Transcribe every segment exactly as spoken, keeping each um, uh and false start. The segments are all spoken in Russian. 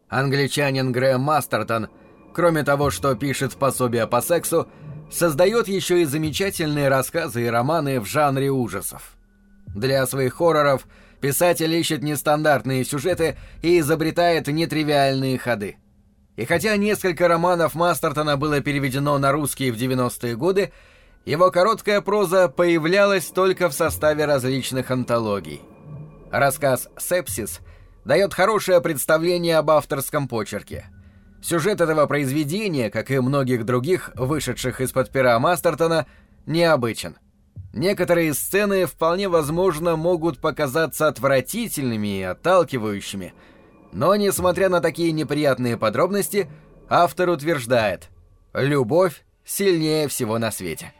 Англичанин Грэм Мастертон, кроме того, что пишет пособия по сексу, создает еще и замечательные рассказы и романы в жанре ужасов. Для своих хорроров писатель ищет нестандартные сюжеты и изобретает нетривиальные ходы. И хотя несколько романов Мастертона было переведено на русский в девяностые годы, его короткая проза появлялась только в составе различных антологий. Рассказ «Сепсис» дает хорошее представление об авторском почерке. Сюжет этого произведения, как и многих других, вышедших из-под пера Мастертона, необычен. Некоторые сцены вполне возможно могут показаться отвратительными и отталкивающими, но, несмотря на такие неприятные подробности, автор утверждает: любовь сильнее всего на свете.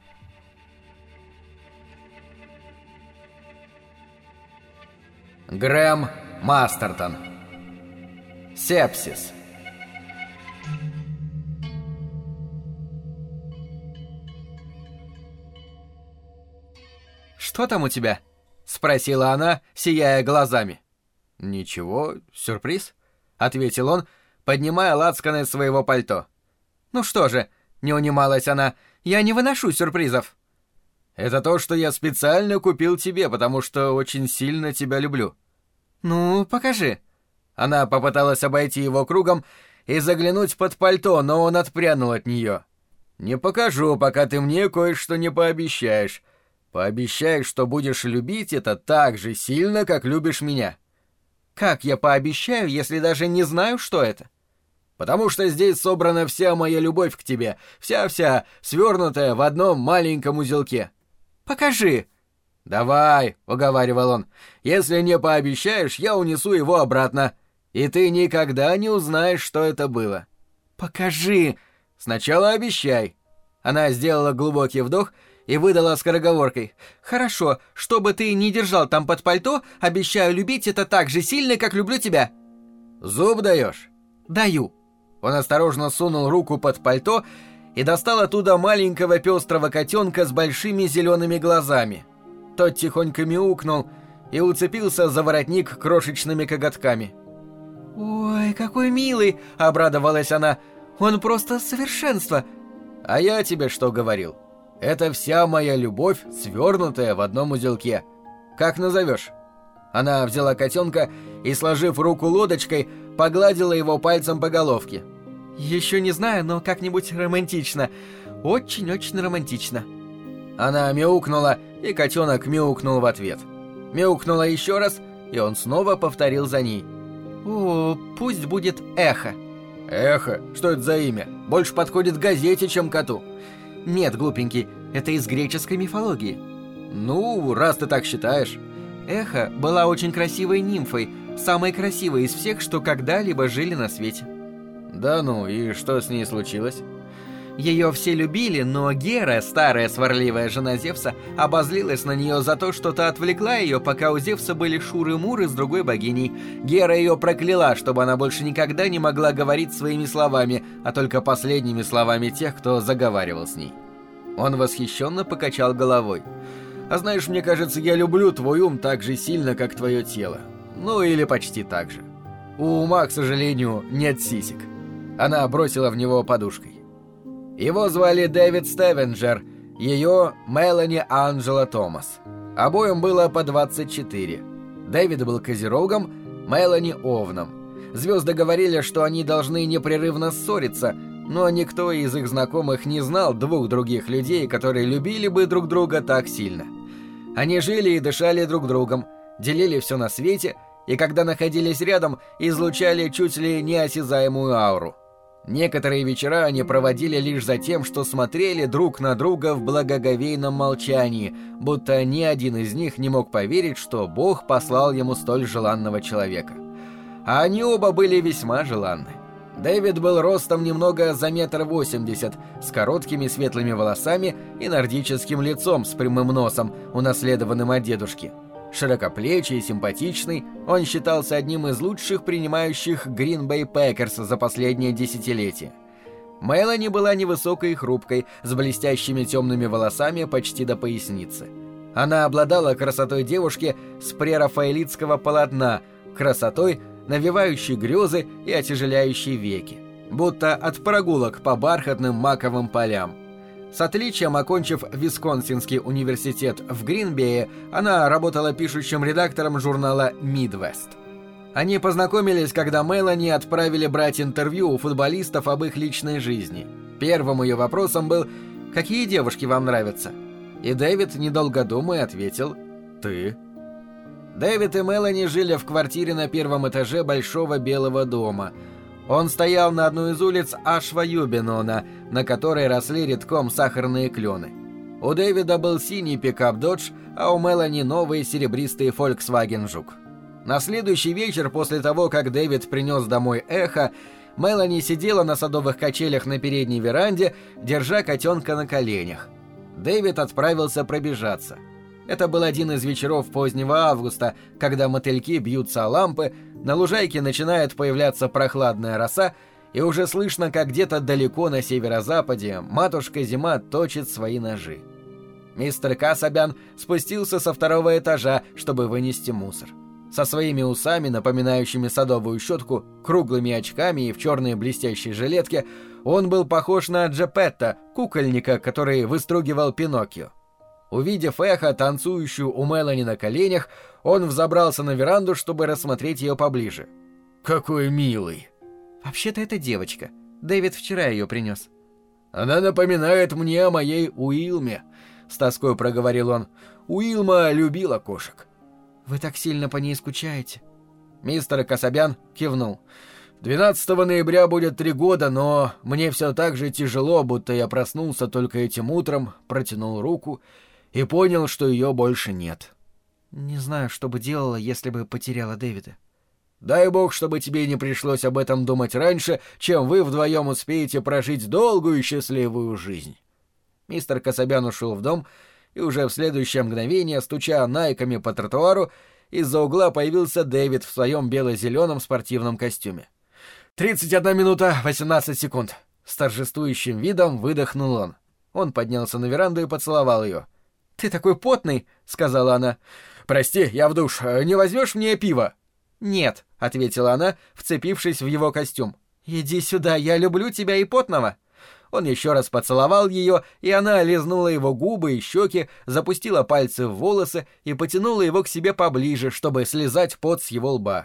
Грэм Мастертон. Сепсис. «Что там у тебя?» — спросила она, сияя глазами. «Ничего, сюрприз», — ответил он, поднимая лацканы своего пальто. «Ну что же», — не унималась она, — «я не выношу сюрпризов». «Это то, что я специально купил тебе, потому что очень сильно тебя люблю». «Ну, покажи». Она попыталась обойти его кругом и заглянуть под пальто, но он отпрянул от нее. «Не покажу, пока ты мне кое-что не пообещаешь. Пообещай, что будешь любить это так же сильно, как любишь меня». «Как я пообещаю, если даже не знаю, что это?» «Потому что здесь собрана вся моя любовь к тебе, вся-вся, свернутая в одном маленьком узелке». «Покажи». «Давай», — уговаривал он, — «если не пообещаешь, я унесу его обратно, и ты никогда не узнаешь, что это было». «Покажи». «Сначала обещай». Она сделала глубокий вдох и выдала скороговоркой: «Хорошо, что бы ты ни держал там под пальто, обещаю любить это так же сильно, как люблю тебя». «Зуб даешь?» «Даю». Он осторожно сунул руку под пальто и достал оттуда маленького пестрого котенка с большими зелеными глазами. Тот тихонько мяукнул и уцепился за воротник крошечными коготками. «Ой, какой милый!» — обрадовалась она. «Он просто совершенство!» «А я тебе что говорил? Это вся моя любовь, свернутая в одном узелке. Как назовешь?» Она взяла котенка и, сложив руку лодочкой, погладила его пальцем по головке. «Еще не знаю, но как-нибудь романтично. Очень-очень романтично». Она мяукнула, и котенок мяукнул в ответ. Мяукнула еще раз, и он снова повторил за ней. «О, пусть будет Эхо». «Эхо? Что это за имя? Больше подходит газете, чем коту». «Нет, глупенький, это из греческой мифологии». «Ну, раз ты так считаешь». Эхо была очень красивой нимфой, самой красивой из всех, что когда-либо жили на свете. «Да ну, и что с ней случилось?» Ее все любили, но Гера, старая сварливая жена Зевса, обозлилась на нее за то, что та отвлекла ее, пока у Зевса были шуры-муры с другой богиней. Гера ее прокляла, чтобы она больше никогда не могла говорить своими словами, а только последними словами тех, кто заговаривал с ней. Он восхищенно покачал головой. «А знаешь, мне кажется, я люблю твой ум так же сильно, как твое тело. Ну, или почти так же. У ума, к сожалению, нет сисек». Она бросила в него подушкой. Его звали Дэвид Стевенджер, ее Мелани Анджела Томас. Обоим было по двадцать четыре. Дэвид был козерогом, Мелани — овном. Звезды говорили, что они должны непрерывно ссориться, но никто из их знакомых не знал двух других людей, которые любили бы друг друга так сильно. Они жили и дышали друг другом, делили все на свете, и когда находились рядом, излучали чуть ли неосязаемую ауру. Некоторые вечера они проводили лишь за тем, что смотрели друг на друга в благоговейном молчании, будто ни один из них не мог поверить, что Бог послал ему столь желанного человека. А они оба были весьма желанны. Дэвид был ростом немного за метр восемьдесят, с короткими светлыми волосами и нордическим лицом с прямым носом, унаследованным от дедушки. Широкоплечий и симпатичный, он считался одним из лучших принимающих Green Bay Packers за последнее десятилетие. Мелани была невысокой и хрупкой, с блестящими темными волосами почти до поясницы. Она обладала красотой девушки с прерафаэлитского полотна, красотой, навевающий грезы и отяжеляющий веки, будто от прогулок по бархатным маковым полям. С отличием окончив Висконсинский университет в Гринбее, она работала пишущим редактором журнала «Мидвест». Они познакомились, когда Мелани отправили брать интервью у футболистов об их личной жизни. Первым ее вопросом был «Какие девушки вам нравятся?» И Дэвид, недолго думая, ответил «Ты». Дэвид и Мелани жили в квартире на первом этаже большого белого дома. Он стоял на одной из улиц Ашва-Юбенона, на которой росли редком сахарные клены. У Дэвида был синий пикап «Додж», а у Мелани новый серебристый Volkswagen «Жук». На следующий вечер, после того, как Дэвид принес домой эхо, Мелани сидела на садовых качелях на передней веранде, держа котенка на коленях. Дэвид отправился пробежаться. Это был один из вечеров позднего августа, когда мотыльки бьются о лампы, на лужайке начинает появляться прохладная роса, и уже слышно, как где-то далеко на северо-западе матушка-зима точит свои ножи. Мистер Кассабян спустился со второго этажа, чтобы вынести мусор. Со своими усами, напоминающими садовую щетку, круглыми очками и в черной блестящей жилетке, он был похож на Джепетто, кукольника, который выстругивал Пиноккио. Увидев эхо, танцующую у Мелани на коленях, он взобрался на веранду, чтобы рассмотреть ее поближе. «Какой милый!» «Вообще-то это девочка. Дэвид вчера ее принес». «Она напоминает мне о моей Уилме», — с тоской проговорил он. «Уилма любила кошек». «Вы так сильно по ней скучаете?» Мистер Кассабян кивнул. двенадцатого ноября будет три года, но мне все так же тяжело, будто я проснулся только этим утром, протянул руку и понял, что ее больше нет». «Не знаю, что бы делала, если бы потеряла Дэвида». «Дай бог, чтобы тебе не пришлось об этом думать раньше, чем вы вдвоем успеете прожить долгую и счастливую жизнь». Мистер Кассабян ушел в дом, и уже в следующее мгновение, стуча найками по тротуару, из-за угла появился Дэвид в своем бело-зеленом спортивном костюме. «Тридцать одна минута восемнадцать секунд!» С торжествующим видом выдохнул он. Он поднялся на веранду и поцеловал ее. «Ты такой потный!» — сказала она. «Прости, я в душ. Не возьмешь мне пиво?» «Нет», — ответила она, вцепившись в его костюм. «Иди сюда, я люблю тебя и потного». Он еще раз поцеловал ее, и она лизнула его губы и щеки, запустила пальцы в волосы и потянула его к себе поближе, чтобы слизать пот с его лба.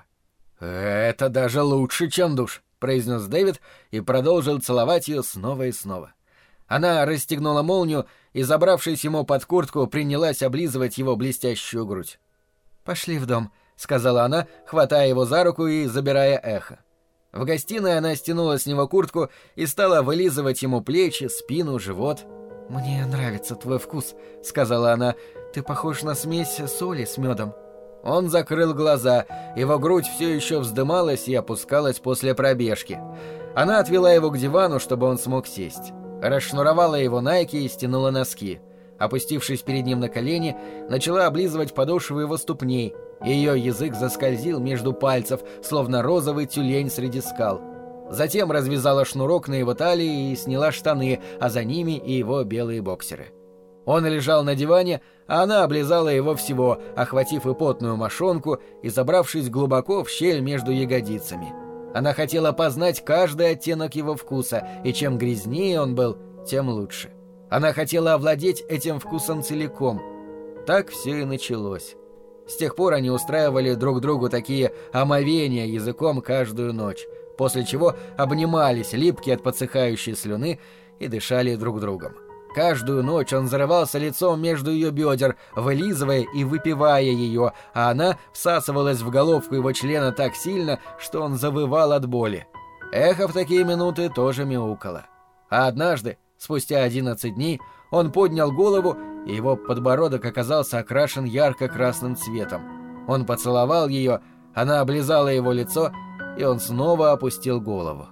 «Это даже лучше, чем душ», — произнес Дэвид и продолжил целовать ее снова и снова. Она расстегнула молнию и, забравшись ему под куртку, принялась облизывать его блестящую грудь. «Пошли в дом», — сказала она, хватая его за руку и забирая эхо. В гостиной она стянула с него куртку и стала вылизывать ему плечи, спину, живот. «Мне нравится твой вкус», — сказала она. «Ты похож на смесь соли с медом». Он закрыл глаза, его грудь все еще вздымалась и опускалась после пробежки. Она отвела его к дивану, чтобы он смог сесть. Расшнуровала его найки и стянула носки. Опустившись перед ним на колени, начала облизывать подошвы его ступней. Ее язык заскользил между пальцев, словно розовый тюлень среди скал. Затем развязала шнурок на его талии и сняла штаны, а за ними и его белые боксеры. Он лежал на диване, а она облизала его всего, охватив и потную мошонку и забравшись глубоко в щель между ягодицами. Она хотела познать каждый оттенок его вкуса, и чем грязнее он был, тем лучше. Она хотела овладеть этим вкусом целиком. Так все и началось. С тех пор они устраивали друг другу такие омовения языком каждую ночь, после чего обнимались, липкие от подсыхающей слюны, и дышали друг другом. Каждую ночь он зарывался лицом между ее бедер, вылизывая и выпивая ее, а она всасывалась в головку его члена так сильно, что он завывал от боли. Эхо в такие минуты тоже мяукало. А однажды, спустя одиннадцать дней, он поднял голову, и его подбородок оказался окрашен ярко-красным цветом. Он поцеловал ее, она облизала его лицо, и он снова опустил голову.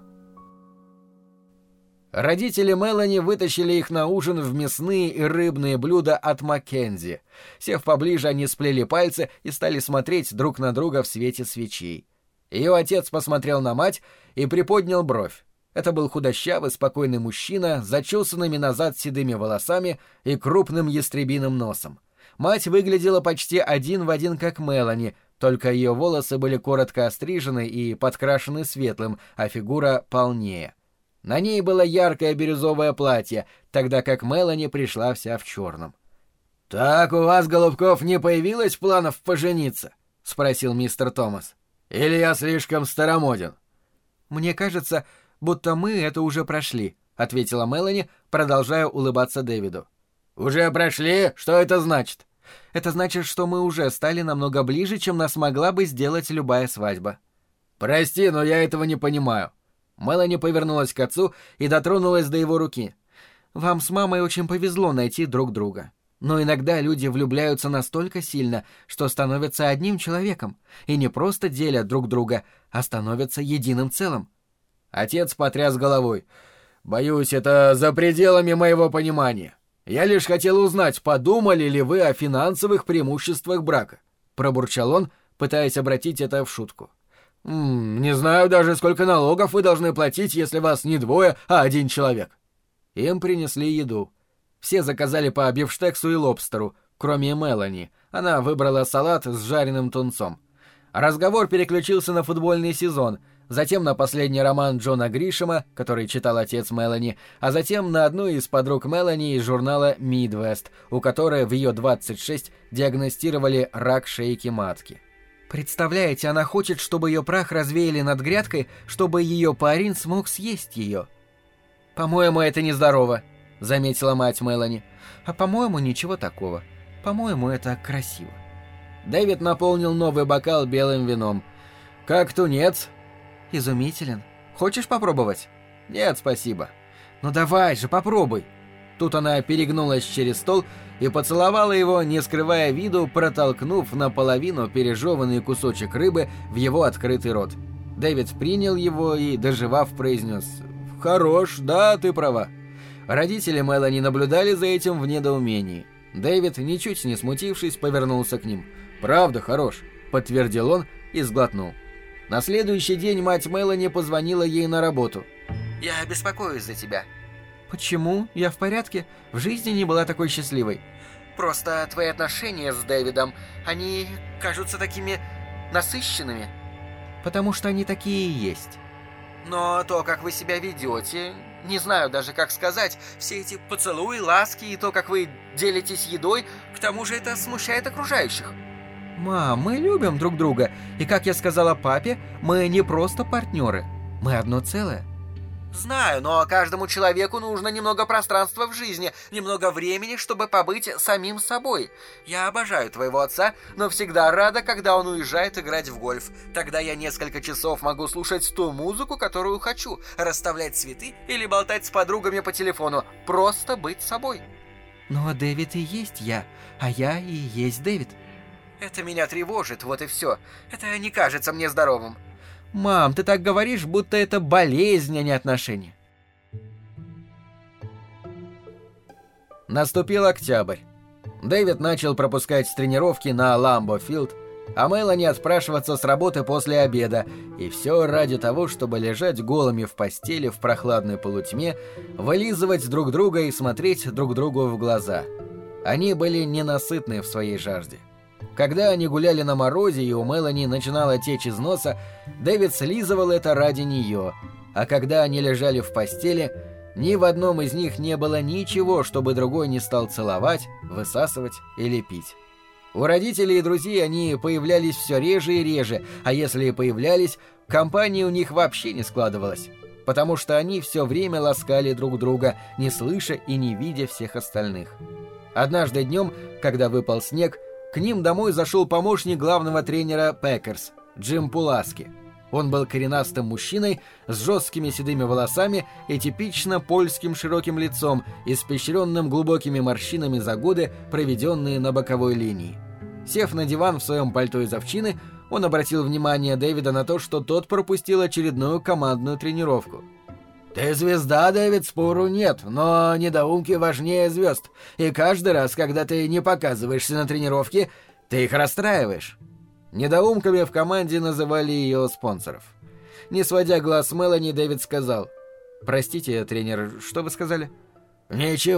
Родители Мелани вытащили их на ужин в мясные и рыбные блюда от Маккензи. Сев поближе, они сплели пальцы и стали смотреть друг на друга в свете свечей. Ее отец посмотрел на мать и приподнял бровь. Это был худощавый, спокойный мужчина с зачесанными назад седыми волосами и крупным ястребиным носом. Мать выглядела почти один в один как Мелани, Только ее волосы были коротко острижены и подкрашены светлым, а фигура полнее. На ней было яркое бирюзовое платье, тогда как Мелани пришла вся в черном. «Так у вас, голубков, не появилось планов пожениться?» — спросил мистер Томас. «Или я слишком старомоден?» «Мне кажется, будто мы это уже прошли», — ответила Мелани, продолжая улыбаться Дэвиду. «Уже прошли? Что это значит?» «Это значит, что мы уже стали намного ближе, чем нас могла бы сделать любая свадьба». «Прости, но я этого не понимаю». Мелани повернулась к отцу и дотронулась до его руки. «Вам с мамой очень повезло найти друг друга. Но иногда люди влюбляются настолько сильно, что становятся одним человеком, и не просто делят друг друга, а становятся единым целым». Отец потряс головой. «Боюсь, это за пределами моего понимания. Я лишь хотел узнать, подумали ли вы о финансовых преимуществах брака?» Пробурчал он, пытаясь обратить это в шутку. «М-м, «Не знаю даже, сколько налогов вы должны платить, если вас не двое, а один человек». Им принесли еду. Все заказали по бифштексу и лобстеру, кроме Мелани. Она выбрала салат с жареным тунцом. Разговор переключился на футбольный сезон, затем на последний роман Джона Гришэма, который читал отец Мелани, а затем на одну из подруг Мелани из журнала «Мидвест», у которой в ее двадцать шесть диагностировали рак шейки матки. «Представляете, она хочет, чтобы ее прах развеяли над грядкой, чтобы ее парень смог съесть ее». «По-моему, это нездорово», — заметила мать Мелани. «А по-моему, ничего такого. По-моему, это красиво». Дэвид наполнил новый бокал белым вином. «Как тунец?» «Изумителен. Хочешь попробовать?» «Нет, спасибо». «Ну давай же, попробуй». Тут она перегнулась через стол и поцеловала его, не скрывая виду, протолкнув наполовину пережеванный кусочек рыбы в его открытый рот. Дэвид принял его и, доживав, произнес: «Хорош, да, ты права». Родители Мелани наблюдали за этим в недоумении. Дэвид, ничуть не смутившись, повернулся к ним. «Правда хорош», — подтвердил он и сглотнул. На следующий день мать Мелани позвонила ей на работу. «Я беспокоюсь за тебя». «Почему? Я в порядке. В жизни не была такой счастливой». «Просто твои отношения с Дэвидом, они кажутся такими насыщенными». «Потому что они такие и есть». «Но то, как вы себя ведете, не знаю даже, как сказать, все эти поцелуи, ласки и то, как вы делитесь едой, к тому же это смущает окружающих». «Мам, мы любим друг друга, и, как я сказала папе, мы не просто партнеры, мы одно целое». «Знаю, но каждому человеку нужно немного пространства в жизни, немного времени, чтобы побыть самим собой. Я обожаю твоего отца, но всегда рада, когда он уезжает играть в гольф. Тогда я несколько часов могу слушать ту музыку, которую хочу, расставлять цветы или болтать с подругами по телефону, просто быть собой». «Но Дэвид и есть я, а я и есть Дэвид». «Это меня тревожит, вот и все. Это не кажется мне здоровым». «Мам, ты так говоришь, будто это болезнь, а не отношения». Наступил октябрь. Дэвид начал пропускать тренировки на Ламбо-Филд, а Мелани отпрашиваться с работы после обеда, и все ради того, чтобы лежать голыми в постели в прохладной полутьме, вылизывать друг друга и смотреть друг другу в глаза. Они были ненасытны в своей жажде. Когда они гуляли на морозе и у Мелани начинала течь из носа, Дэвид слизывал это ради нее, а когда они лежали в постели, ни в одном из них не было ничего, чтобы другой не стал целовать, высасывать или пить. У родителей и друзей они появлялись все реже и реже, а если и появлялись, компания у них вообще не складывалась, потому что они все время ласкали друг друга, не слыша и не видя всех остальных. Однажды днем, когда выпал снег, к ним домой зашел помощник главного тренера Пекерс, Джим Пуласки. Он был коренастым мужчиной с жесткими седыми волосами и типично польским широким лицом, испещренным глубокими морщинами за годы, проведенные на боковой линии. Сев на диван в своем пальто из овчины, он обратил внимание Дэвида на то, что тот пропустил очередную командную тренировку. «Ты звезда, Дэвид, спору нет, но недоумки важнее звезд, и каждый раз, когда ты не показываешься на тренировке, ты их расстраиваешь». Недоумками в команде называли ее спонсоров. Не сводя глаз с Мелани, Дэвид сказал: «Простите, тренер, что вы сказали?» «Ничего.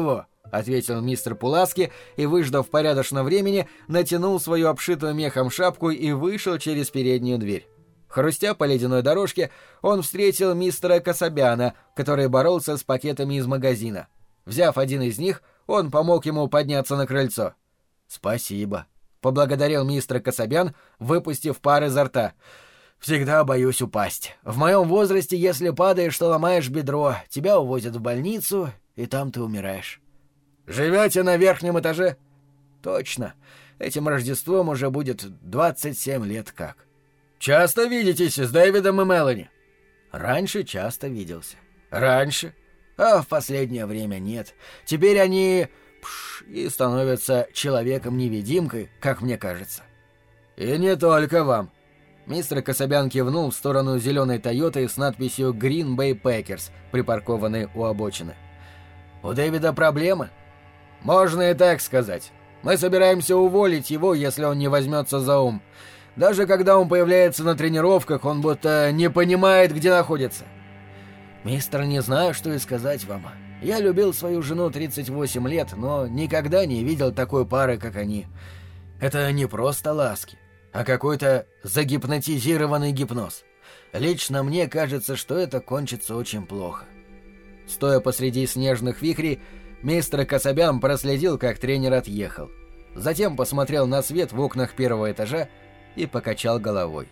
— ответил мистер Пуласки и, выждав порядочно времени, натянул свою обшитую мехом шапку и вышел через переднюю дверь. Хрустя по ледяной дорожке, он встретил мистера Касабяна, который боролся с пакетами из магазина. Взяв один из них, он помог ему подняться на крыльцо. «Спасибо», — поблагодарил мистер Касабян, выпустив пар изо рта. «Всегда боюсь упасть. В моем возрасте, если падаешь, то ломаешь бедро, тебя увозят в больницу, и там ты умираешь». «Живете на верхнем этаже?» «Точно. Этим Рождеством уже будет двадцать семь лет как». «Часто видитесь с Дэвидом и Мелани?» «Раньше часто виделся». «Раньше?» «А в последнее время нет. Теперь они... пш, и становятся человеком-невидимкой, как мне кажется». «И не только вам». Мистер Касабян кивнул в сторону зеленой Тойоты с надписью «Green Bay Packers», припаркованной у обочины. «У Дэвида проблемы?» «Можно и так сказать. Мы собираемся уволить его, если он не возьмется за ум. Даже когда он появляется на тренировках, он будто не понимает, где находится». «Мистер, не знаю, что и сказать вам. Я любил свою жену тридцать восемь лет, но никогда не видел такой пары, как они. Это не просто ласки, а какой-то загипнотизированный гипноз. Лично мне кажется, что это кончится очень плохо». Стоя посреди снежных вихрей, мистер Касабян проследил, как тренер отъехал. Затем посмотрел на свет в окнах первого этажа и покачал головой.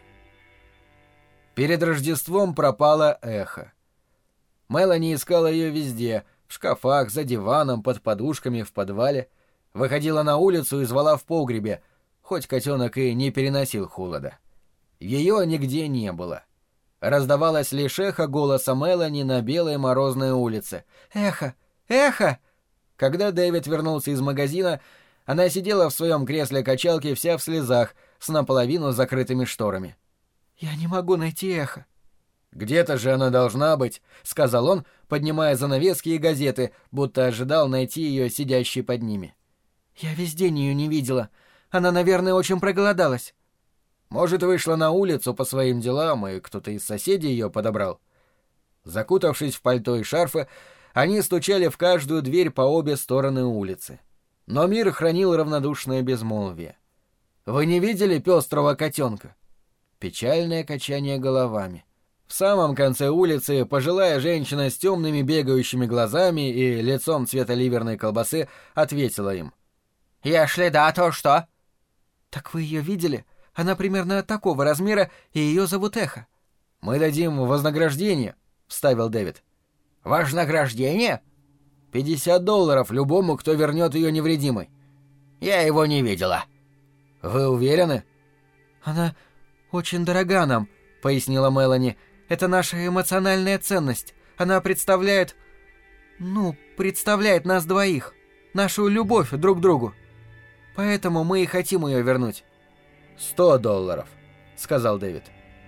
Перед Рождеством пропало эхо. Мелани искала ее везде — в шкафах, за диваном, под подушками, в подвале. Выходила на улицу и звала в погребе, хоть котенок и не переносил холода. Ее нигде не было. Раздавалось лишь эхо голоса Мелани на белой морозной улице. «Эхо! Эхо!» Когда Дэвид вернулся из магазина, она сидела в своем кресле-качалке вся в слезах, с наполовину закрытыми шторами. «Я не могу найти эхо». «Где-то же она должна быть», — сказал он, поднимая занавески и газеты, будто ожидал найти ее сидящей под ними. «Я весь день ее не видела. Она, наверное, очень проголодалась». «Может, вышла на улицу по своим делам, и кто-то из соседей ее подобрал». Закутавшись в пальто и шарфы, они стучали в каждую дверь по обе стороны улицы. Но мир хранил равнодушное безмолвие. «Вы не видели пестрого котенка?» Печальное качание головами. В самом конце улицы пожилая женщина с темными бегающими глазами и лицом цвета ливерной колбасы ответила им. «Если да, то что?» «Так вы ее видели? Она примерно такого размера, и ее зовут Эхо». «Мы дадим вознаграждение», — вставил Дэвид. «Вознаграждение?» «Пятьдесят долларов любому, кто вернет ее невредимой». «Я его не видела». «Вы уверены?» «Она очень дорога нам», — пояснила Мелани. «Это наша эмоциональная ценность. Она представляет... ну, представляет нас двоих. Нашу любовь друг к другу. Поэтому мы и хотим ее вернуть». «Сто долларов», — сказал Дэвид.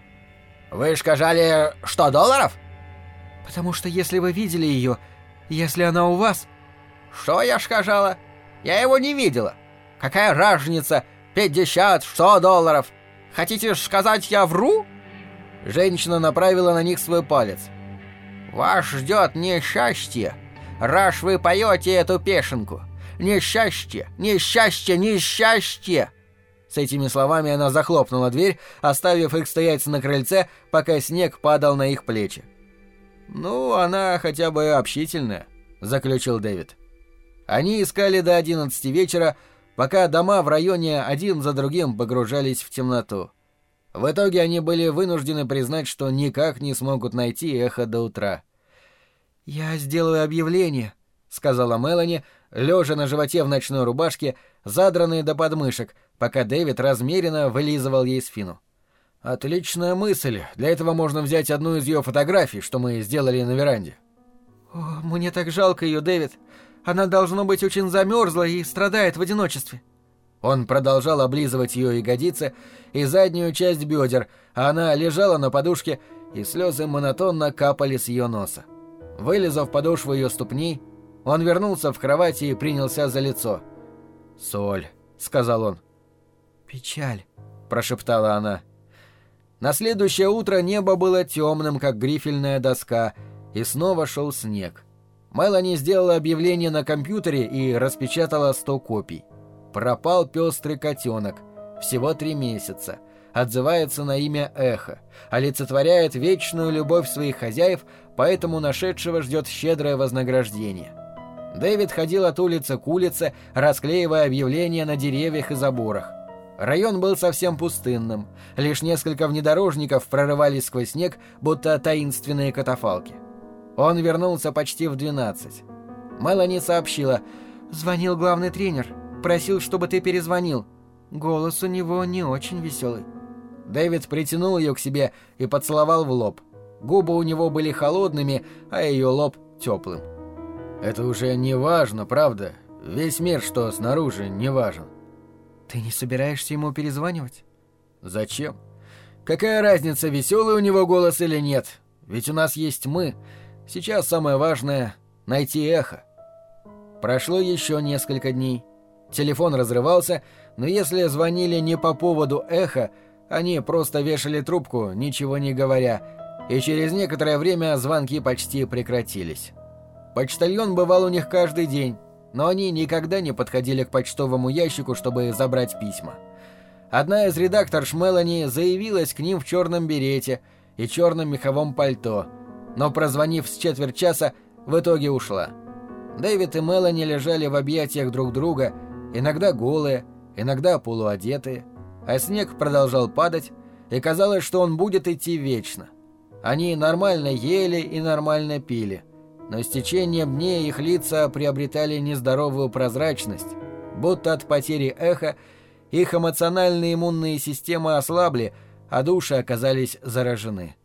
«Вы сказали, сто долларов?» «Потому что если вы видели ее, если она у вас...» «Что я сказала? Я его не видела. Какая разница? Пятьдесят, сто долларов. Хотите сказать, я вру?» Женщина направила на них свой палец. «Вас ждет несчастье, раз вы поете эту песенку. Несчастье, несчастье, несчастье!» С этими словами она захлопнула дверь, оставив их стоять на крыльце, пока снег падал на их плечи. «Ну, она хотя бы общительная», — заключил Дэвид. Они искали до одиннадцати вечера, пока дома в районе один за другим погружались в темноту. В итоге они были вынуждены признать, что никак не смогут найти эхо до утра. «Я сделаю объявление», — сказала Мелани, лежа на животе в ночной рубашке, задранной до подмышек, пока Дэвид размеренно вылизывал ей спину. «Отличная мысль. Для этого можно взять одну из ее фотографий, что мы сделали на веранде». «О, мне так жалко ее, Дэвид. Она, должно быть, очень замерзла и страдает в одиночестве». Он продолжал облизывать ее ягодицы и заднюю часть бедер, а она лежала на подушке, и слезы монотонно капали с ее носа. Вылизав подошву ее ступней, он вернулся в кровать и принялся за лицо. «Соль», — сказал он. «Печаль», — прошептала она. На следующее утро небо было темным, как грифельная доска, и снова шел снег. Мелани сделала объявление на компьютере и распечатала сто копий. Пропал пестрый котенок. Всего три месяца. Отзывается на имя Эхо. Олицетворяет вечную любовь своих хозяев, поэтому нашедшего ждет щедрое вознаграждение. Дэвид ходил от улицы к улице, расклеивая объявления на деревьях и заборах. Район был совсем пустынным. Лишь несколько внедорожников прорывались сквозь снег, будто таинственные катафалки. Он вернулся почти в двенадцать. Мелани сообщила: «Звонил главный тренер. Просил, чтобы ты перезвонил. Голос у него не очень веселый». Дэвид притянул ее к себе и поцеловал в лоб. Губы у него были холодными, а ее лоб теплым. «Это уже не важно, правда? Весь мир, что снаружи, не важен». «Ты не собираешься ему перезванивать?» «Зачем? Какая разница, веселый у него голос или нет? Ведь у нас есть мы. Сейчас самое важное — найти Эхо». Прошло еще несколько дней. Телефон разрывался, но если звонили не по поводу Эхо, они просто вешали трубку, ничего не говоря, и через некоторое время звонки почти прекратились. Почтальон бывал у них каждый день, но они никогда не подходили к почтовому ящику, чтобы забрать письма. Одна из редакторш Мелани заявилась к ним в черном берете и черном меховом пальто, но, прозвонив с четверть часа, в итоге ушла. Дэвид и Мелани лежали в объятиях друг друга, иногда голые, иногда полуодетые, а снег продолжал падать, и казалось, что он будет идти вечно. Они нормально ели и нормально пили, но с течением дней их лица приобретали нездоровую прозрачность, будто от потери эха их эмоциональные иммунные системы ослабли, а души оказались заражены.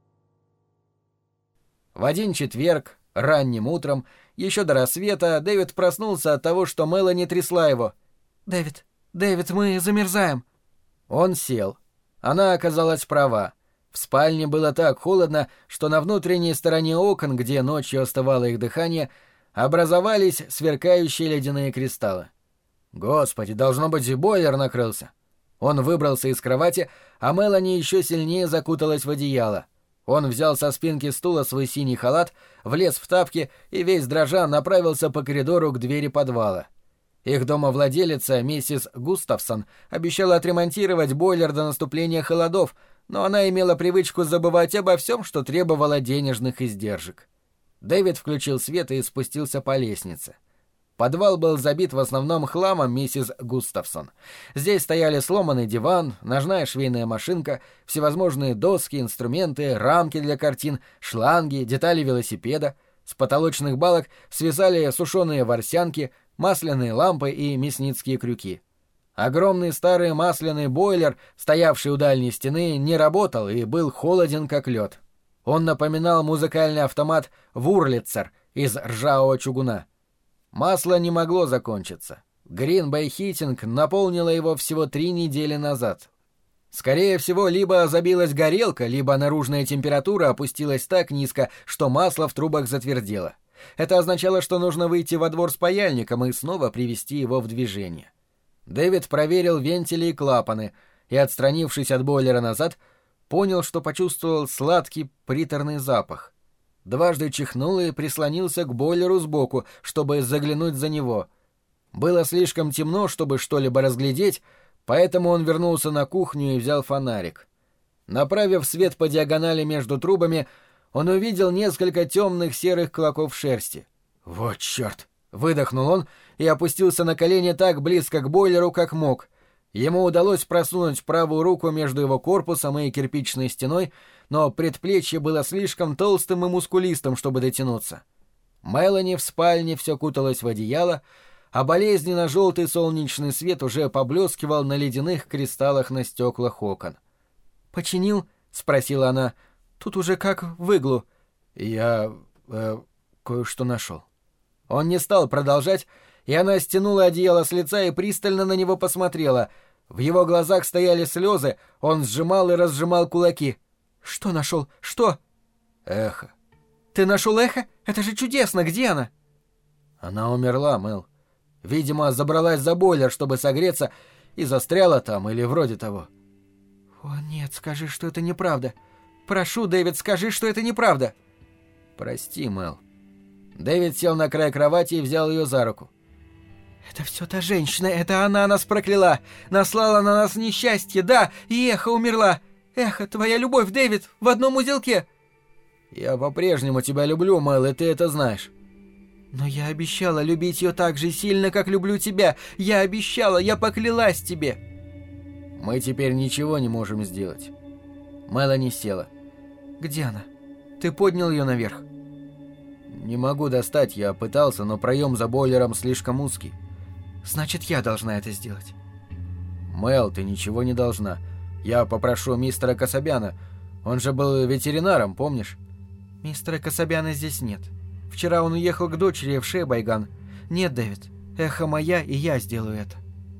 В один четверг, ранним утром, еще до рассвета, Дэвид проснулся от того, что Мелани трясла его. «Дэвид, Дэвид, мы замерзаем!» Он сел. Она оказалась права. В спальне было так холодно, что на внутренней стороне окон, где ночью остывало их дыхание, образовались сверкающие ледяные кристаллы. Господи, должно быть, бойлер накрылся. Он выбрался из кровати, а Мелани еще сильнее закуталась в одеяло. Он взял со спинки стула свой синий халат, влез в тапки и весь дрожа направился по коридору к двери подвала. Их домовладелица, миссис Густавсон, обещала отремонтировать бойлер до наступления холодов, но она имела привычку забывать обо всем, что требовало денежных издержек. Дэвид включил свет и спустился по лестнице. Подвал был забит в основном хламом миссис Густавсон. Здесь стояли сломанный диван, ножная швейная машинка, всевозможные доски, инструменты, рамки для картин, шланги, детали велосипеда. С потолочных балок свисали сушеные ворсянки, масляные лампы и мясницкие крюки. Огромный старый масляный бойлер, стоявший у дальней стены, не работал и был холоден как лед. Он напоминал музыкальный автомат «Вурлицер» из ржавого чугуна. Масло не могло закончиться. Green Bay Heating наполнила его всего три недели назад. Скорее всего, либо забилась горелка, либо наружная температура опустилась так низко, что масло в трубах затвердело. Это означало, что нужно выйти во двор с паяльником и снова привести его в движение. Дэвид проверил вентили и клапаны и, отстранившись от бойлера назад, понял, что почувствовал сладкий приторный запах. Дважды чихнул и прислонился к бойлеру сбоку, чтобы заглянуть за него. Было слишком темно, чтобы что-либо разглядеть, поэтому он вернулся на кухню и взял фонарик. Направив свет по диагонали между трубами, он увидел несколько темных серых клоков шерсти. «Вот черт!» — выдохнул он и опустился на колени так близко к бойлеру, как мог. Ему удалось просунуть правую руку между его корпусом и кирпичной стеной, но предплечье было слишком толстым и мускулистым, чтобы дотянуться. Мелани в спальне все куталась в одеяло, а болезненно-желтый солнечный свет уже поблескивал на ледяных кристаллах на стеклах окон. «Починил?» — спросила она. «Тут уже как в иглу». «Я... Э, кое-что нашел». Он не стал продолжать, и она стянула одеяло с лица и пристально на него посмотрела. В его глазах стояли слезы, он сжимал и разжимал кулаки. «Что нашел? Что?» «Эхо». «Ты нашел эхо? Это же чудесно! Где она?» «Она умерла, Мэл. Видимо, забралась за бойлер, чтобы согреться, и застряла там, или вроде того». «О, нет, скажи, что это неправда. Прошу, Дэвид, скажи, что это неправда». «Прости, Мэл». Дэвид сел на край кровати и взял ее за руку. «Это все та женщина, это она нас прокляла, наслала на нас несчастье, да, и Эхо умерла. Эхо, твоя любовь, Дэвид, в одном узелке». «Я по-прежнему тебя люблю, Мэл, и ты это знаешь». «Но я обещала любить ее так же сильно, как люблю тебя. Я обещала, я поклялась тебе». «Мы теперь ничего не можем сделать». Мелани села. «Где она? Ты поднял ее наверх?» «Не могу достать, я пытался, но проем за бойлером слишком узкий». «Значит, я должна это сделать». «Мэл, ты ничего не должна. Я попрошу мистера Касабяна. Он же был ветеринаром, помнишь?» «Мистера Касабяна здесь нет. Вчера он уехал к дочери в Шейбайган. Нет, Дэвид, Эхо моя, и я сделаю это».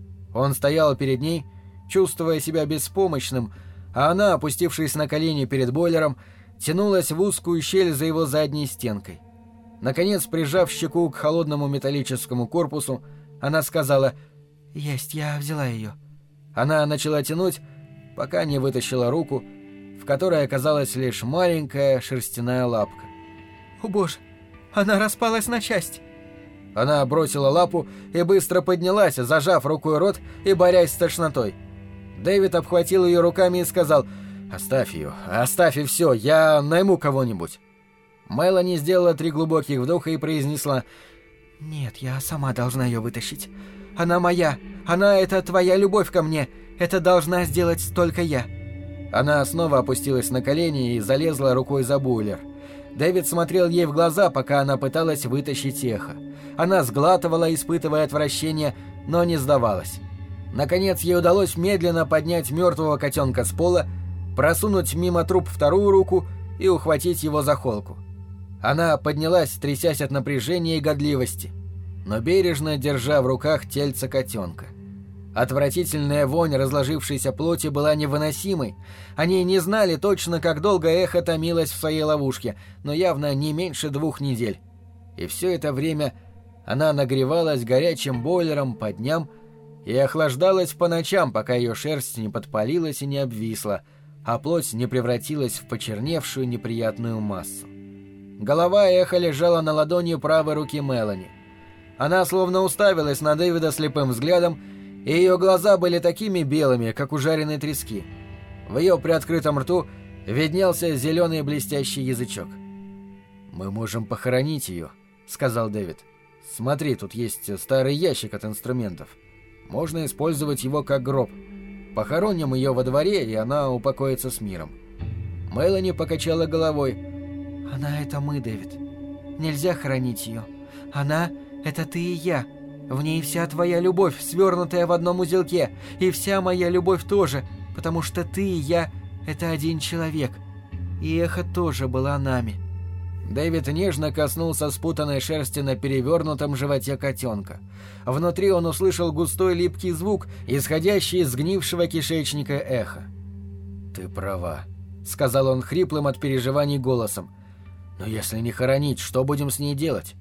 Он стоял перед ней, чувствуя себя беспомощным, а она, опустившись на колени перед бойлером, тянулась в узкую щель за его задней стенкой. Наконец, прижав щеку к холодному металлическому корпусу, она сказала: «Есть, я взяла ее». Она начала тянуть, пока не вытащила руку, в которой оказалась лишь маленькая шерстяная лапка. «О боже, она распалась на части». Она бросила лапу и быстро поднялась, зажав рукой рот и борясь с тошнотой. Дэвид обхватил ее руками и сказал: «Оставь ее, оставь и все, я найму кого-нибудь». Мелани сделала три глубоких вдоха и произнесла: «Нет, я сама должна ее вытащить. Она моя, она — это твоя любовь ко мне, это должна сделать только я». Она снова опустилась на колени и залезла рукой за бойлер. Дэвид смотрел ей в глаза, пока она пыталась вытащить Эхо. Она сглатывала, испытывая отвращение, но не сдавалась. Наконец ей удалось медленно поднять мертвого котенка с пола, просунуть мимо труп вторую руку и ухватить его за холку. Она поднялась, трясясь от напряжения и годливости, но бережно держа в руках тельце котенка. Отвратительная вонь разложившейся плоти была невыносимой. Они не знали точно, как долго Эхо томилось в своей ловушке, но явно не меньше двух недель. И все это время она нагревалась горячим бойлером по дням и охлаждалась по ночам, пока ее шерсть не подпалилась и не обвисла, а плоть не превратилась в почерневшую неприятную массу. Голова Эхо лежала на ладони правой руки Мелани. Она словно уставилась на Дэвида слепым взглядом, и ее глаза были такими белыми, как у жареной трески. В ее приоткрытом рту виднелся зеленый блестящий язычок. «Мы можем похоронить ее», — сказал Дэвид. «Смотри, тут есть старый ящик от инструментов. Можно использовать его как гроб. Похороним ее во дворе, и она упокоится с миром». Мелани покачала головой. «Она — это мы, Дэвид. Нельзя хоронить ее. Она — это ты и я. В ней вся твоя любовь, свернутая в одном узелке, и вся моя любовь тоже, потому что ты и я — это один человек. И Эхо тоже была нами». Дэвид нежно коснулся спутанной шерсти на перевернутом животе котенка. Внутри он услышал густой липкий звук, исходящий из сгнившего кишечника Эхо. «Ты права», — сказал он хриплым от переживаний голосом. «Но если не хоронить, что будем с ней делать?»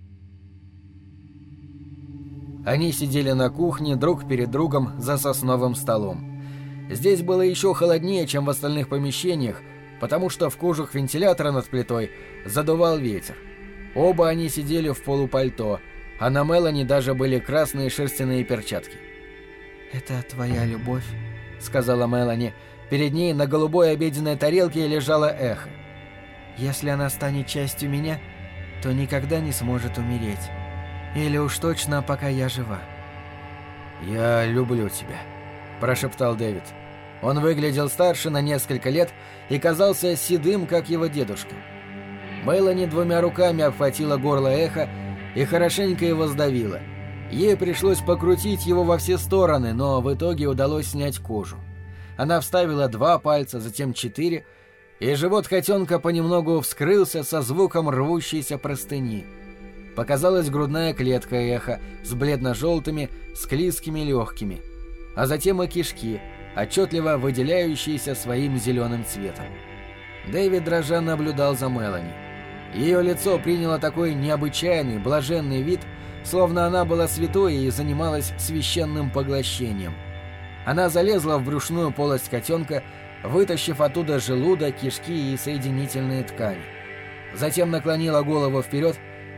Они сидели на кухне друг перед другом за сосновым столом. Здесь было еще холоднее, чем в остальных помещениях, потому что в кожух вентилятора над плитой задувал ветер. Оба они сидели в полупальто, а на Мелани даже были красные шерстяные перчатки. «Это твоя любовь», — сказала Мелани. Перед ней на голубой обеденной тарелке лежало Эхо. «Если она станет частью меня, то никогда не сможет умереть. Или уж точно, пока я жива». «Я люблю тебя», — прошептал Дэвид. Он выглядел старше на несколько лет и казался седым, как его дедушка. Мелани двумя руками обхватила горло Эхо и хорошенько его сдавила. Ей пришлось покрутить его во все стороны, но в итоге удалось снять кожу. Она вставила два пальца, затем четыре, и живот котенка понемногу вскрылся со звуком рвущейся простыни. Показалась грудная клетка Эхо с бледно-желтыми, склизкими легкими, а затем и кишки, отчетливо выделяющиеся своим зеленым цветом. Дэвид дрожа наблюдал за Мелани. Ее лицо приняло такой необычайный, блаженный вид, словно она была святой и занималась священным поглощением. Она залезла в брюшную полость котенка, вытащив оттуда желудок, кишки и соединительные ткани. Затем наклонила голову вперед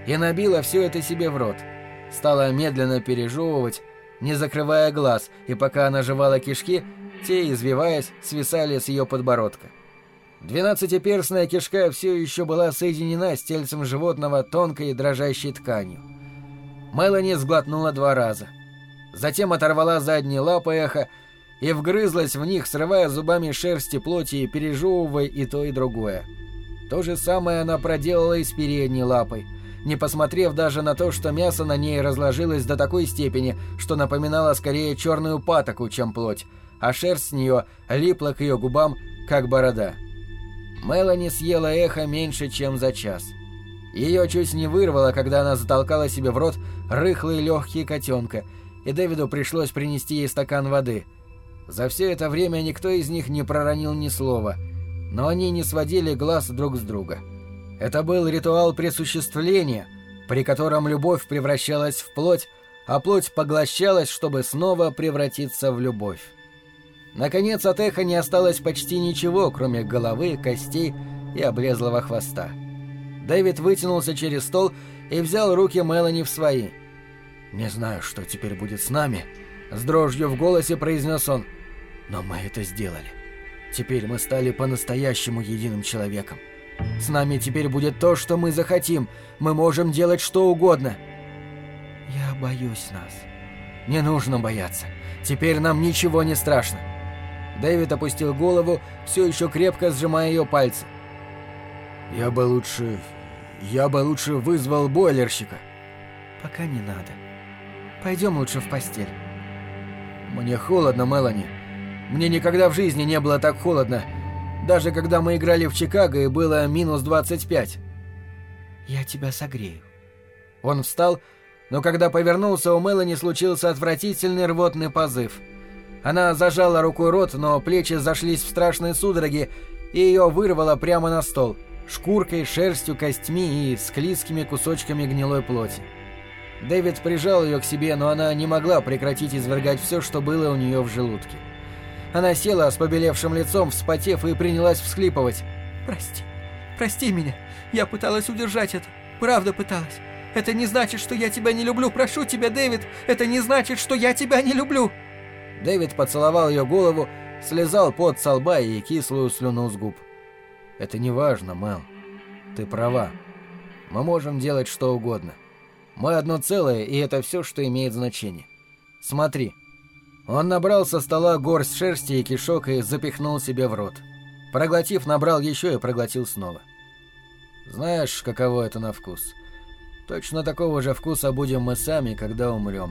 и набила все это себе в рот. Стала медленно пережевывать, не закрывая глаз, и пока она жевала кишки, те, извиваясь, свисали с ее подбородка. Двенадцатиперстная кишка все еще была соединена с тельцем животного тонкой дрожащей тканью. Мелани сглотнула два раза. Затем оторвала задние лапы Эхо и вгрызлась в них, срывая зубами шерсть и плоти и пережевывая и то, и другое. То же самое она проделала и с передней лапой, не посмотрев даже на то, что мясо на ней разложилось до такой степени, что напоминало скорее черную патоку, чем плоть, а шерсть с нее липла к ее губам, как борода. Мелани съела Эхо меньше, чем за час. Ее чуть не вырвало, когда она затолкала себе в рот рыхлые легкие котенка, и Дэвиду пришлось принести ей стакан воды. За все это время никто из них не проронил ни слова, но они не сводили глаз друг с друга. Это был ритуал присуществления, при котором любовь превращалась в плоть, а плоть поглощалась, чтобы снова превратиться в любовь. Наконец, от Эхо не осталось почти ничего, кроме головы, костей и облезлого хвоста. Дэвид вытянулся через стол и взял руки Мелани в свои. «Не знаю, что теперь будет с нами», — с дрожью в голосе произнес он. «Но мы это сделали. Теперь мы стали по-настоящему единым человеком. С нами теперь будет то, что мы захотим. Мы можем делать что угодно». «Я боюсь нас». «Не нужно бояться. Теперь нам ничего не страшно». Дэвид опустил голову, все еще крепко сжимая ее пальцы. «Я бы лучше... я бы лучше вызвал бойлерщика». «Пока не надо. Пойдем лучше в постель». «Мне холодно, Мелани. Мне никогда в жизни не было так холодно. Даже когда мы играли в Чикаго и было минус двадцать пять». «Я тебя согрею». Он встал, но когда повернулся, у Мелани случился отвратительный рвотный позыв. Она зажала рукой рот, но плечи зашлись в страшные судороги, и ее вырвало прямо на стол, шкуркой, шерстью, костьми и склизкими кусочками гнилой плоти. Дэвид прижал ее к себе, но она не могла прекратить извергать все, что было у нее в желудке. Она села с побелевшим лицом, вспотев, и принялась всхлипывать. «Прости, прости меня. Я пыталась удержать это. Правда пыталась. Это не значит, что я тебя не люблю. Прошу тебя, Дэвид, это не значит, что я тебя не люблю». Дэвид поцеловал ее голову, слезал пот со лба и кислую слюну с губ. «Это не важно, Мел. Ты права. Мы можем делать что угодно. Мы одно целое, и это все, что имеет значение. Смотри». Он набрал со стола горсть шерсти и кишок и запихнул себе в рот. Проглотив, набрал еще и проглотил снова. «Знаешь, каково это на вкус? Точно такого же вкуса будем мы сами, когда умрем».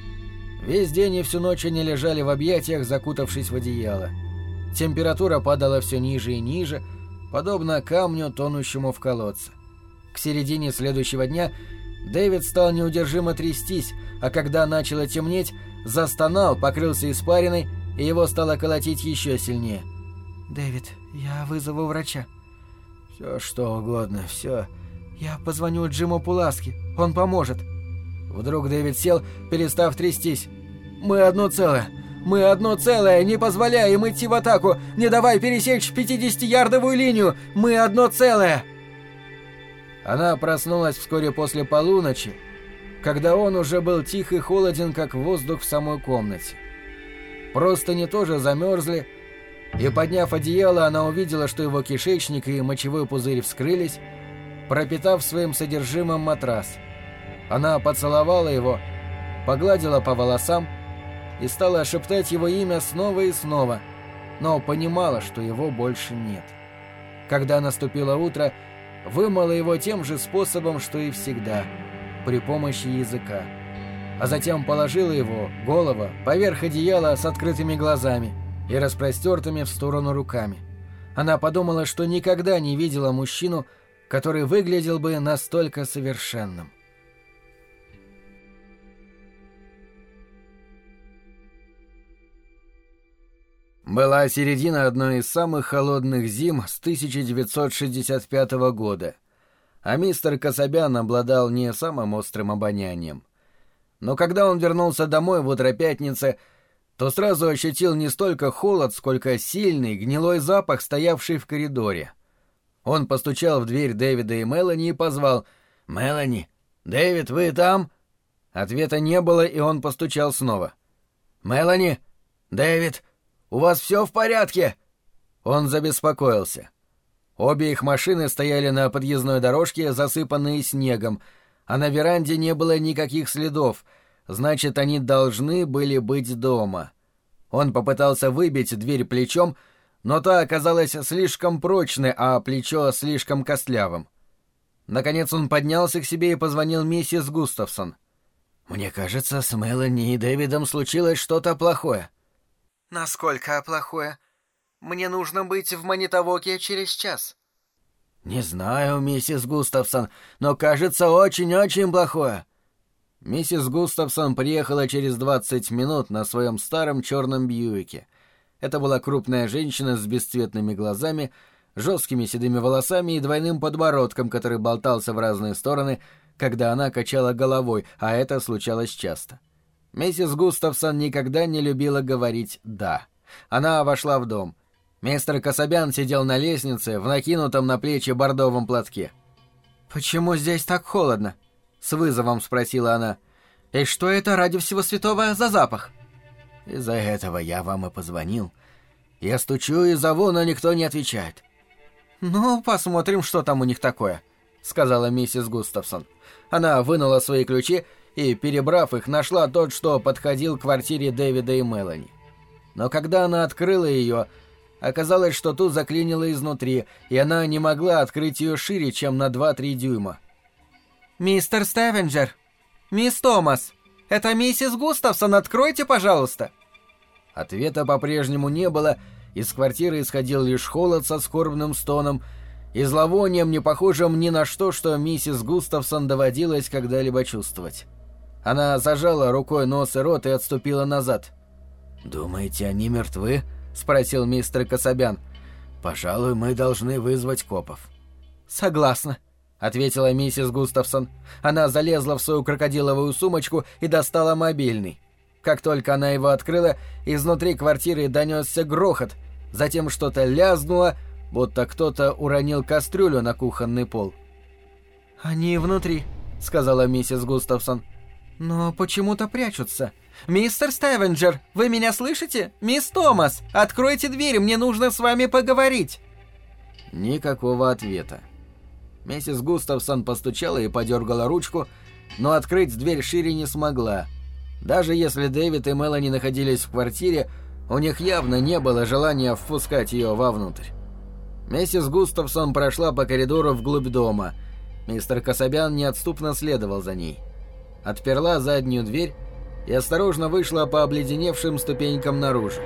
Весь день и всю ночь они лежали в объятиях, закутавшись в одеяло. Температура падала все ниже и ниже, подобно камню, тонущему в колодце. К середине следующего дня Дэвид стал неудержимо трястись, а когда начало темнеть, застонал, покрылся испариной, и его стало колотить еще сильнее. «Дэвид, я вызову врача». «Все что угодно, все». «Я позвоню Джиму Пуласки, он поможет». Вдруг Дэвид сел, перестав трястись. «Мы одно целое! Мы одно целое! Не позволяй им идти в атаку! Не давай пересечь пятидесятиярдовую линию! Мы одно целое!» Она проснулась вскоре после полуночи, когда он уже был тих и холоден, как воздух в самой комнате. Простыни тоже замерзли, и, подняв одеяло, она увидела, что его кишечник и мочевой пузырь вскрылись, пропитав своим содержимым матрас. Она поцеловала его, погладила по волосам и стала шептать его имя снова и снова, но понимала, что его больше нет. Когда наступило утро, вымыла его тем же способом, что и всегда, при помощи языка. А затем положила его, голову, поверх одеяла с открытыми глазами и распростертыми в сторону руками. Она подумала, что никогда не видела мужчину, который выглядел бы настолько совершенным. Была середина одной из самых холодных зим с тысяча девятьсот шестьдесят пятого года, а мистер Касабян обладал не самым острым обонянием. Но когда он вернулся домой в утро пятницы, то сразу ощутил не столько холод, сколько сильный гнилой запах, стоявший в коридоре. Он постучал в дверь Дэвида и Мелани и позвал: «Мелани, «Дэвид, вы там?» Ответа не было, и он постучал снова. «Мелани? Дэвид? У вас все в порядке?» Он забеспокоился. Обе их машины стояли на подъездной дорожке, засыпанные снегом, а на веранде не было никаких следов, значит, они должны были быть дома. Он попытался выбить дверь плечом, но та оказалась слишком прочной, а плечо слишком костлявым. Наконец он поднялся к себе и позвонил миссис Густавсон. «Мне кажется, с Мелани и Дэвидом случилось что-то плохое». «Насколько плохое? Мне нужно быть в Манитовоке через час». «Не знаю, миссис Густавсон, но кажется, очень-очень плохое». Миссис Густавсон приехала через двадцать минут на своем старом черном Бьюике. Это была крупная женщина с бесцветными глазами, жесткими седыми волосами и двойным подбородком, который болтался в разные стороны, когда она качала головой, а это случалось часто. Миссис Густавсон никогда не любила говорить «да». Она вошла в дом. Мистер Касабян сидел на лестнице в накинутом на плечи бордовом платке. «Почему здесь так холодно?» — с вызовом спросила она. «И что это, ради всего святого, за запах?» «Из-за этого я вам и позвонил. Я стучу и зову, но никто не отвечает». «Ну, посмотрим, что там у них такое», — сказала миссис Густавсон. Она вынула свои ключи и, перебрав их, нашла тот, что подходил к квартире Дэвида и Мелани. Но когда она открыла ее, оказалось, что ту заклинило изнутри, и она не могла открыть ее шире, чем на два-три дюйма. «Мистер Стевенджер! Мисс Томас! Это миссис Густавсон, откройте, пожалуйста!» Ответа по-прежнему не было, из квартиры исходил лишь холод со скорбным стоном и зловонием, не похожим ни на что, что миссис Густавсон доводилось когда-либо чувствовать. Она зажала рукой нос и рот и отступила назад. «Думаете, они мертвы?» — спросил мистер Касабян. «Пожалуй, мы должны вызвать копов». «Согласна», — ответила миссис Густавсон. Она залезла в свою крокодиловую сумочку и достала мобильный. Как только она его открыла, изнутри квартиры донесся грохот, затем что-то лязгнуло, будто кто-то уронил кастрюлю на кухонный пол. «Они внутри», — сказала миссис Густавсон. «Но почему-то прячутся. Мистер Стевенджер, вы меня слышите? Мисс Томас, откройте дверь, мне нужно с вами поговорить». Никакого ответа. Миссис Густавсон постучала и подергала ручку, но открыть дверь шире не смогла. Даже если Дэвид и Мелани находились в квартире, у них явно не было желания впускать ее вовнутрь. Миссис Густавсон прошла по коридору вглубь дома. Мистер Касабян неотступно следовал за ней. Отперла заднюю дверь и осторожно вышла по обледеневшим ступенькам наружу.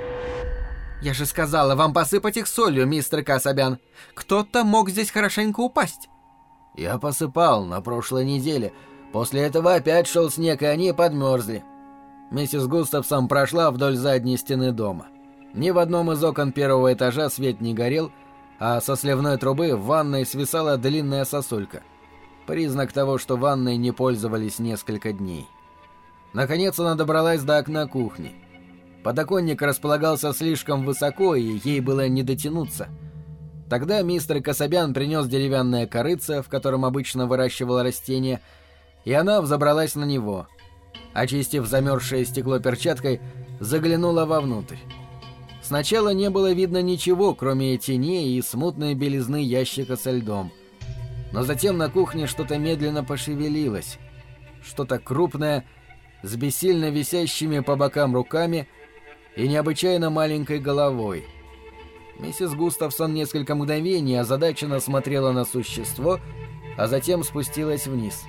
«Я же сказала вам посыпать их солью, мистер Касабян. Кто-то мог здесь хорошенько упасть». «Я посыпал на прошлой неделе. После этого опять шел снег, и они подмерзли». Миссис Густавсон прошла вдоль задней стены дома. Ни в одном из окон первого этажа свет не горел, а со сливной трубы в ванной свисала длинная сосулька. Признак того, что ванной не пользовались несколько дней. Наконец она добралась до окна кухни. Подоконник располагался слишком высоко, и ей было не дотянуться. Тогда мистер Касабян принес деревянное корыце, в котором обычно выращивал растения, и она взобралась на него. Очистив замерзшее стекло перчаткой, заглянула вовнутрь. Сначала не было видно ничего, кроме теней и смутной белизны ящика со льдом. Но затем на кухне что-то медленно пошевелилось. Что-то крупное, с бессильно висящими по бокам руками и необычайно маленькой головой. Миссис Густавсон несколько мгновений озадаченно смотрела на существо, а затем спустилась вниз.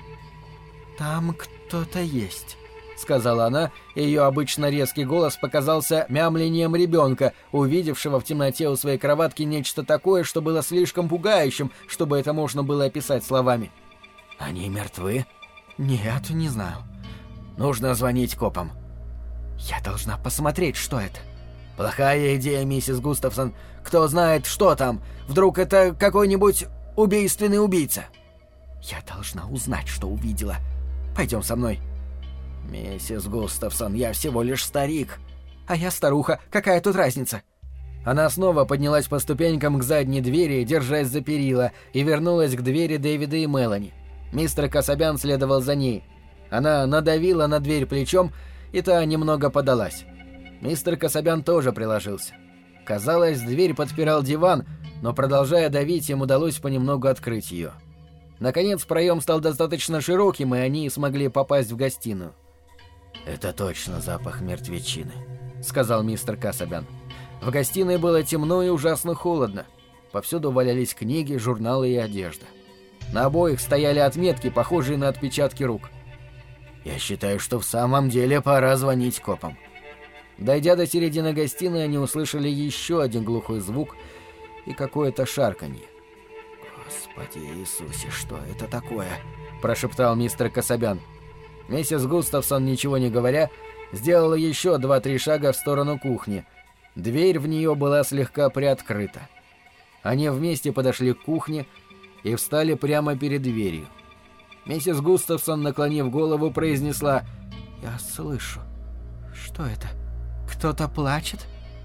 «Там кто-то есть», — сказала она, и ее обычно резкий голос показался мямлением ребенка, увидевшего в темноте у своей кроватки нечто такое, что было слишком пугающим, чтобы это можно было описать словами. «Они мертвы?» «Нет, не знаю». «Нужно звонить копам». «Я должна посмотреть, что это». «Плохая идея, миссис Густавсон. Кто знает, что там? Вдруг это какой-нибудь убийственный убийца?» «Я должна узнать, что увидела. Пойдем со мной». «Миссис Густавсон, я всего лишь старик». «А я старуха. Какая тут разница?» Она снова поднялась по ступенькам к задней двери, держась за перила, и вернулась к двери Дэвида и Мелани. Мистер Касабян следовал за ней. Она надавила на дверь плечом, и та немного подалась. Мистер Касабян тоже приложился. Казалось, дверь подпирал диван, но, продолжая давить, им удалось понемногу открыть ее. Наконец, проем стал достаточно широким, и они смогли попасть в гостиную. «Это точно запах мертвечины», — сказал мистер Касабян. В гостиной было темно и ужасно холодно. Повсюду валялись книги, журналы и одежда. На обоих стояли отметки, похожие на отпечатки рук. «Я считаю, что в самом деле пора звонить копам». Дойдя до середины гостиной, они услышали еще один глухой звук и какое-то шарканье. «Господи Иисусе, что это такое?» – прошептал мистер Касабян. Миссис Густавсон, ничего не говоря, сделала еще два-три шага в сторону кухни. Дверь в нее была слегка приоткрыта. Они вместе подошли к кухне и встали прямо перед дверью. Миссис Густавсон, наклонив голову, произнесла: «Я слышу. Что это? Кто-то плачет?»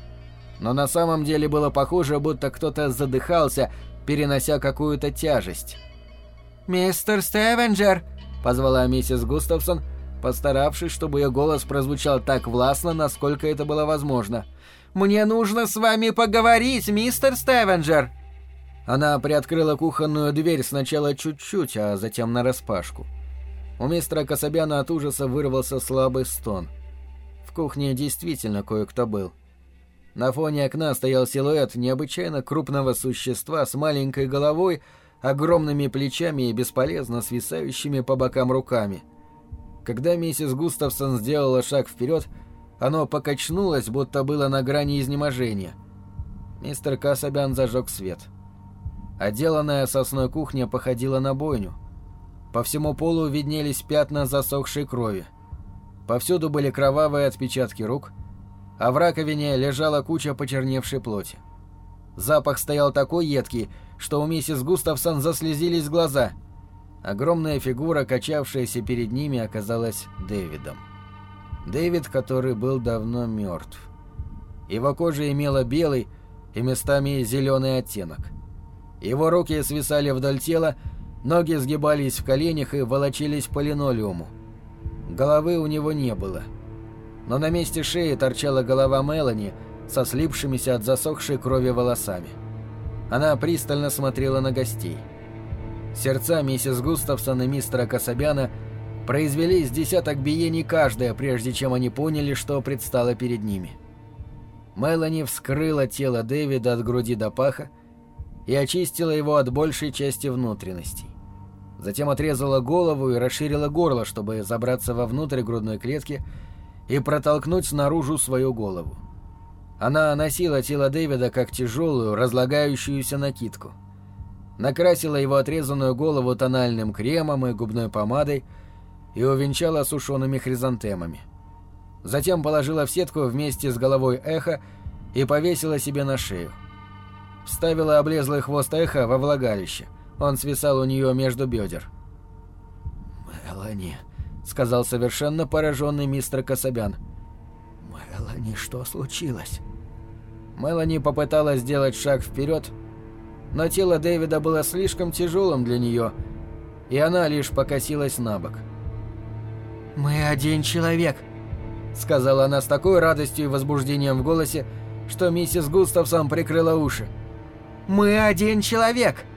Но на самом деле было похоже, будто кто-то задыхался, перенося какую-то тяжесть. «Мистер Стевенджер!» — позвала миссис Густавсон, постаравшись, чтобы ее голос прозвучал так властно, насколько это было возможно. «Мне нужно с вами поговорить, мистер Стевенджер!» Она приоткрыла кухонную дверь сначала чуть-чуть, а затем нараспашку. У мистера Касабяна от ужаса вырвался слабый стон. В кухне действительно кое-кто был. На фоне окна стоял силуэт необычайно крупного существа с маленькой головой, огромными плечами и бесполезно свисающими по бокам руками. Когда миссис Густавсон сделала шаг вперед, оно покачнулось, будто было на грани изнеможения. Мистер Касабян зажег свет. Отделанная сосной кухня походила на бойню. По всему полу виднелись пятна засохшей крови. Повсюду были кровавые отпечатки рук, а в раковине лежала куча почерневшей плоти. Запах стоял такой едкий, что у миссис Густавсон заслезились глаза. Огромная фигура, качавшаяся перед ними, оказалась Дэвидом. Дэвид, который был давно мертв. Его кожа имела белый и местами зеленый оттенок. Его руки свисали вдоль тела, ноги сгибались в коленях и волочились по линолеуму. Головы у него не было. Но на месте шеи торчала голова Мелани со слипшимися от засохшей крови волосами. Она пристально смотрела на гостей. Сердца миссис Густавсон и мистера Касабяна произвели с десяток биений каждое, прежде чем они поняли, что предстало перед ними. Мелани вскрыла тело Дэвида от груди до паха и очистила его от большей части внутренностей. Затем отрезала голову и расширила горло, чтобы забраться вовнутрь грудной клетки и протолкнуть наружу свою голову. Она носила тело Дэвида как тяжелую, разлагающуюся накидку. Накрасила его отрезанную голову тональным кремом и губной помадой и увенчала сушеными хризантемами. Затем положила в сетку вместе с головой Эхо и повесила себе на шею. Вставила облезлый хвост Эхо во влагалище. Он свисал у нее между бедер. «Мелани», — сказал совершенно пораженный мистер Касабян. «Мелани, что случилось?» Мелани попыталась сделать шаг вперед, но тело Дэвида было слишком тяжелым для нее, и она лишь покосилась на бок. «Мы один человек», — сказала она с такой радостью и возбуждением в голосе, что миссис Густавсон прикрыла уши. «Мы один человек!»